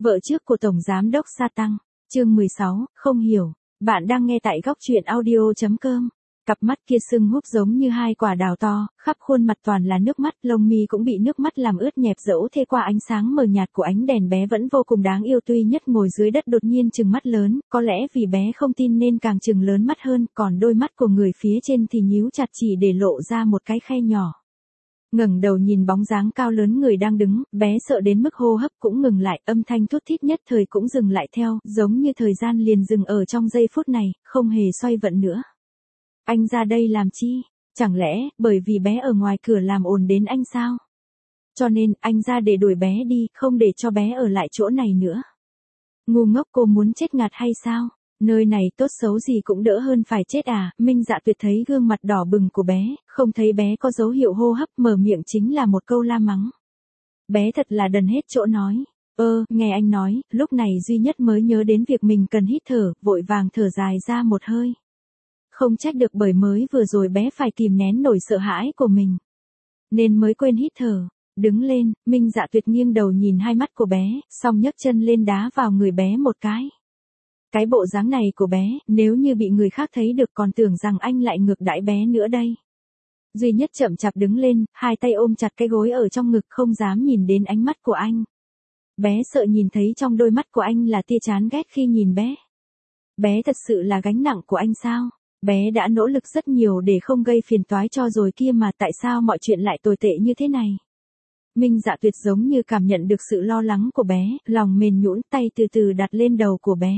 Vợ trước của Tổng Giám đốc Sa Tăng, chương 16, không hiểu. Bạn đang nghe tại góc truyện audio.com. Cặp mắt kia sưng húp giống như hai quả đào to, khắp khuôn mặt toàn là nước mắt, lông mi cũng bị nước mắt làm ướt nhẹp dẫu thế qua ánh sáng mờ nhạt của ánh đèn bé vẫn vô cùng đáng yêu. Tuy nhất ngồi dưới đất đột nhiên trừng mắt lớn, có lẽ vì bé không tin nên càng trừng lớn mắt hơn, còn đôi mắt của người phía trên thì nhíu chặt chỉ để lộ ra một cái khe nhỏ. Ngẩng đầu nhìn bóng dáng cao lớn người đang đứng, bé sợ đến mức hô hấp cũng ngừng lại, âm thanh thút thít nhất thời cũng dừng lại theo, giống như thời gian liền dừng ở trong giây phút này, không hề xoay vận nữa. Anh ra đây làm chi? Chẳng lẽ, bởi vì bé ở ngoài cửa làm ồn đến anh sao? Cho nên, anh ra để đuổi bé đi, không để cho bé ở lại chỗ này nữa. Ngu ngốc, cô muốn chết ngạt hay sao? Nơi này tốt xấu gì cũng đỡ hơn phải chết à? Minh Dạ Tuyệt thấy gương mặt đỏ bừng của bé, không thấy bé có dấu hiệu hô hấp, mở miệng chính là một câu la mắng. Bé thật là đần hết chỗ nói. Nghe anh nói, lúc này duy nhất mới nhớ đến việc mình cần hít thở, vội vàng thở dài ra một hơi. Không trách được, bởi mới vừa rồi bé phải kìm nén nổi sợ hãi của mình, nên mới quên hít thở. Đứng lên, Minh Dạ Tuyệt nghiêng đầu nhìn hai mắt của bé, xong nhấc chân lên đá vào người bé một cái. Cái bộ dáng này của bé, nếu như bị người khác thấy được còn tưởng rằng anh lại ngược đãi bé nữa đây. Duy nhất chậm chạp đứng lên, hai tay ôm chặt cái gối ở trong ngực, không dám nhìn đến ánh mắt của anh. Bé sợ nhìn thấy trong đôi mắt của anh là tia chán ghét khi nhìn bé. Bé thật sự là gánh nặng của anh sao? Bé đã nỗ lực rất nhiều để không gây phiền toái cho rồi kia mà tại sao mọi chuyện lại tồi tệ như thế này? Minh Dạ Tuyệt giống như cảm nhận được sự lo lắng của bé, lòng mềm nhũn, tay từ từ đặt lên đầu của bé.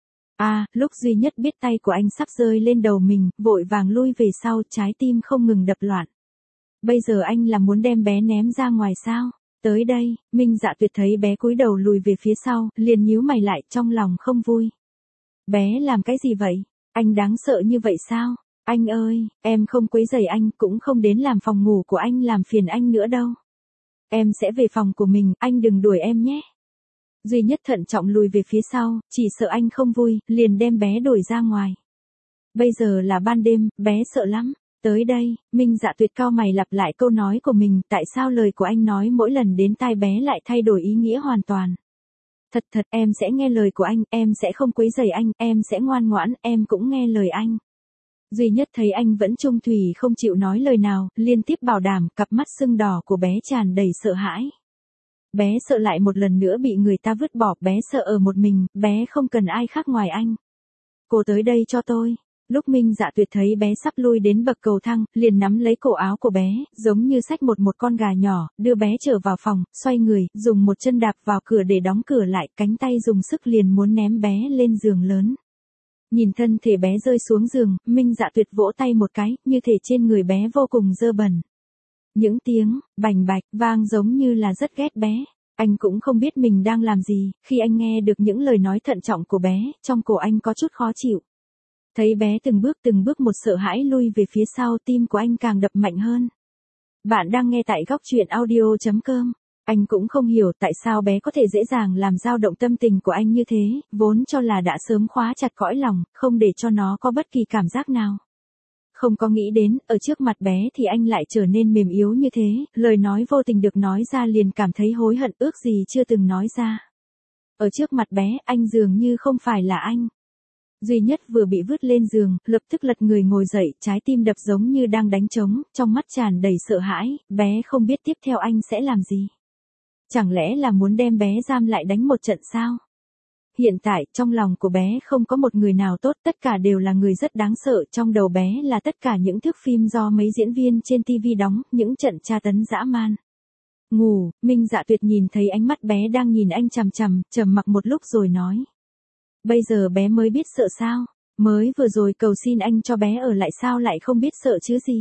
Lúc duy nhất biết tay của anh sắp rơi lên đầu mình, vội vàng lui về sau, trái tim không ngừng đập loạn. Bây giờ anh là muốn đem bé ném ra ngoài sao? Tới đây, Minh Dạ Tuyệt thấy bé cúi đầu lùi về phía sau, liền nhíu mày lại, trong lòng không vui. Bé làm cái gì vậy? Anh đáng sợ như vậy sao? Anh ơi, em không quấy rầy anh, cũng không đến làm phòng ngủ của anh làm phiền anh nữa đâu. Em sẽ về phòng của mình, anh đừng đuổi em nhé. Duy nhất thận trọng lùi về phía sau, chỉ sợ anh không vui, liền đem bé đuổi ra ngoài. Bây giờ là ban đêm, bé sợ lắm. Tới đây, Minh Dạ Tuyệt cau mày lặp lại câu nói của mình, tại sao lời của anh nói mỗi lần đến tai bé lại thay đổi ý nghĩa hoàn toàn. Thật, em sẽ nghe lời của anh, em sẽ không quấy rầy anh, em sẽ ngoan ngoãn, em cũng nghe lời anh. Duy nhất thấy anh vẫn chung thủy không chịu nói lời nào, liên tiếp bảo đảm, cặp mắt sưng đỏ của bé tràn đầy sợ hãi. Bé sợ lại một lần nữa bị người ta vứt bỏ, bé sợ ở một mình, bé không cần ai khác ngoài anh. Cô tới đây cho tôi. Lúc Minh Dạ Tuyệt thấy bé sắp lui đến bậc cầu thang, liền nắm lấy cổ áo của bé, giống như xách một con gà nhỏ, đưa bé trở vào phòng, xoay người, dùng một chân đạp vào cửa để đóng cửa lại, cánh tay dùng sức liền muốn ném bé lên giường lớn. Nhìn thân thể bé rơi xuống giường, Minh Dạ Tuyệt vỗ tay một cái, như thể trên người bé vô cùng dơ bẩn. Những tiếng bành bạch vang giống như là rất ghét bé. Anh cũng không biết mình đang làm gì, khi anh nghe được những lời nói thận trọng của bé, trong cổ anh có chút khó chịu. Thấy bé từng bước một sợ hãi lui về phía sau, tim của anh càng đập mạnh hơn. Bạn đang nghe tại góc truyện audio.com. Anh cũng không hiểu tại sao bé có thể dễ dàng làm dao động tâm tình của anh như thế, vốn cho là đã sớm khóa chặt cõi lòng, không để cho nó có bất kỳ cảm giác nào. Không có nghĩ đến, ở trước mặt bé thì anh lại trở nên mềm yếu như thế, lời nói vô tình được nói ra liền cảm thấy hối hận, ước gì chưa từng nói ra. Ở trước mặt bé, anh dường như không phải là anh. Duy nhất vừa bị vứt lên giường, lập tức lật người ngồi dậy, trái tim đập giống như đang đánh trống, trong mắt tràn đầy sợ hãi, bé không biết tiếp theo anh sẽ làm gì. Chẳng lẽ là muốn đem bé giam lại đánh một trận sao? Hiện tại, trong lòng của bé không có một người nào tốt, tất cả đều là người rất đáng sợ, trong đầu bé là tất cả những thước phim do mấy diễn viên trên TV đóng, những trận tra tấn dã man. Ngủ, Minh Dạ Tuyệt nhìn thấy ánh mắt bé đang nhìn anh chằm chằm, trầm mặc một lúc rồi nói. Bây giờ bé mới biết sợ sao? Mới vừa rồi cầu xin anh cho bé ở lại sao lại không biết sợ chứ gì?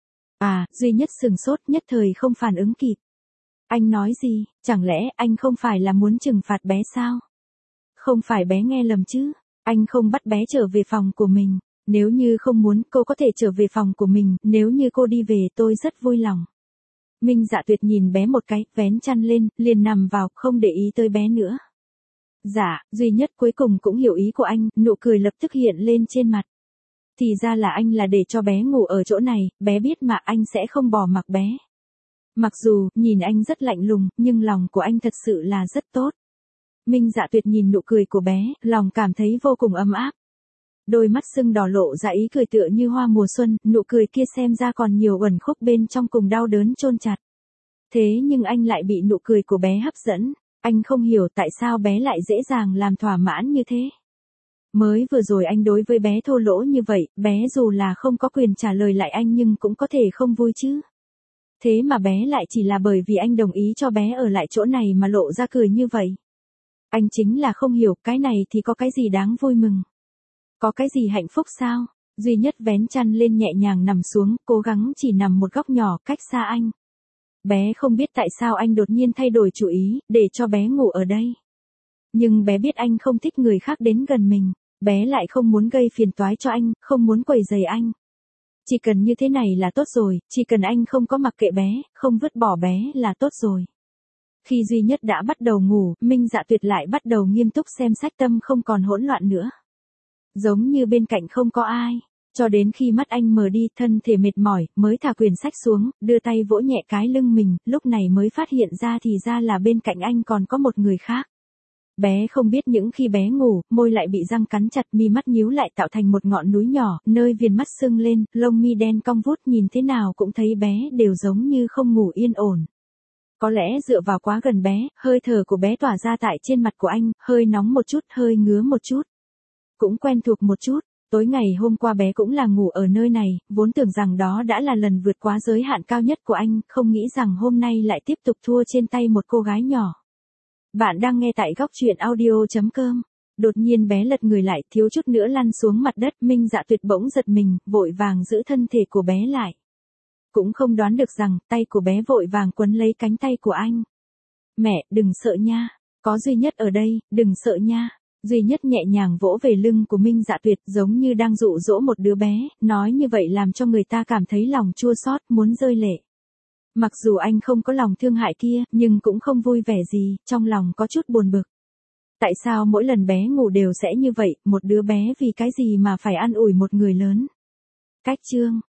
Duy nhất sừng sốt, nhất thời không phản ứng kịp. Anh nói gì, chẳng lẽ anh không phải là muốn trừng phạt bé sao? Không phải bé nghe lầm chứ, anh không bắt bé trở về phòng của mình, nếu như không muốn cô có thể trở về phòng của mình, nếu như cô đi về tôi rất vui lòng. Minh Dạ Tuyệt nhìn bé một cái, vén chăn lên, liền nằm vào, không để ý tới bé nữa. Dạ, duy nhất cuối cùng cũng hiểu ý của anh, nụ cười lập tức hiện lên trên mặt. Thì ra là anh là để cho bé ngủ ở chỗ này, bé biết mà anh sẽ không bỏ mặc bé. Mặc dù, nhìn anh rất lạnh lùng, nhưng lòng của anh thật sự là rất tốt. Minh Dạ Tuyệt nhìn nụ cười của bé, lòng cảm thấy vô cùng ấm áp. Đôi mắt sưng đỏ lộ ra ý cười tựa như hoa mùa xuân, nụ cười kia xem ra còn nhiều uẩn khúc bên trong cùng đau đớn chôn chặt. Thế nhưng anh lại bị nụ cười của bé hấp dẫn, anh không hiểu tại sao bé lại dễ dàng làm thỏa mãn như thế. Mới vừa rồi anh đối với bé thô lỗ như vậy, bé dù là không có quyền trả lời lại anh nhưng cũng có thể không vui chứ. Thế mà bé lại chỉ là bởi vì anh đồng ý cho bé ở lại chỗ này mà lộ ra cười như vậy. Anh chính là không hiểu cái này thì có cái gì đáng vui mừng. Có cái gì hạnh phúc sao? Duy Nhất vén chăn lên nhẹ nhàng nằm xuống, cố gắng chỉ nằm một góc nhỏ cách xa anh. Bé không biết tại sao anh đột nhiên thay đổi chủ ý, để cho bé ngủ ở đây. Nhưng bé biết anh không thích người khác đến gần mình, bé lại không muốn gây phiền toái cho anh, không muốn quấy rầy anh. Chỉ cần như thế này là tốt rồi, chỉ cần anh không có mặc kệ bé, không vứt bỏ bé là tốt rồi. Khi Duy Nhất đã bắt đầu ngủ, Minh Dạ Tuyệt lại bắt đầu nghiêm túc xem sách, tâm không còn hỗn loạn nữa. Giống như bên cạnh không có ai, cho đến khi mắt anh mờ đi, thân thể mệt mỏi, mới thả quyển sách xuống, đưa tay vỗ nhẹ cái lưng mình, lúc này mới phát hiện ra thì ra là bên cạnh anh còn có một người khác. Bé không biết những khi bé ngủ, môi lại bị răng cắn chặt, mi mắt nhíu lại tạo thành một ngọn núi nhỏ, nơi viền mắt sưng lên, lông mi đen cong vút, nhìn thế nào cũng thấy bé đều giống như không ngủ yên ổn. Có lẽ dựa vào quá gần bé, hơi thở của bé tỏa ra tại trên mặt của anh, hơi nóng một chút, hơi ngứa một chút. Cũng quen thuộc một chút, tối ngày hôm qua bé cũng là ngủ ở nơi này, vốn tưởng rằng đó đã là lần vượt quá giới hạn cao nhất của anh, không nghĩ rằng hôm nay lại tiếp tục thua trên tay một cô gái nhỏ. Bạn đang nghe tại góc truyện audio.com. Đột nhiên bé lật người lại, thiếu chút nữa lăn xuống mặt đất, Minh Dạ Tuyệt bỗng giật mình, vội vàng giữ thân thể của bé lại. Cũng không đoán được rằng, tay của bé vội vàng quấn lấy cánh tay của anh. Mẹ, đừng sợ nha, có Duy Nhất ở đây, đừng sợ nha. Duy Nhất nhẹ nhàng vỗ về lưng của Minh Dạ Tuyệt, giống như đang dụ dỗ một đứa bé, nói như vậy làm cho người ta cảm thấy lòng chua xót, muốn rơi lệ. Mặc dù anh không có lòng thương hại kia, nhưng cũng không vui vẻ gì, trong lòng có chút buồn bực. Tại sao mỗi lần bé ngủ đều sẽ như vậy, một đứa bé vì cái gì mà phải an ủi một người lớn? Cách chương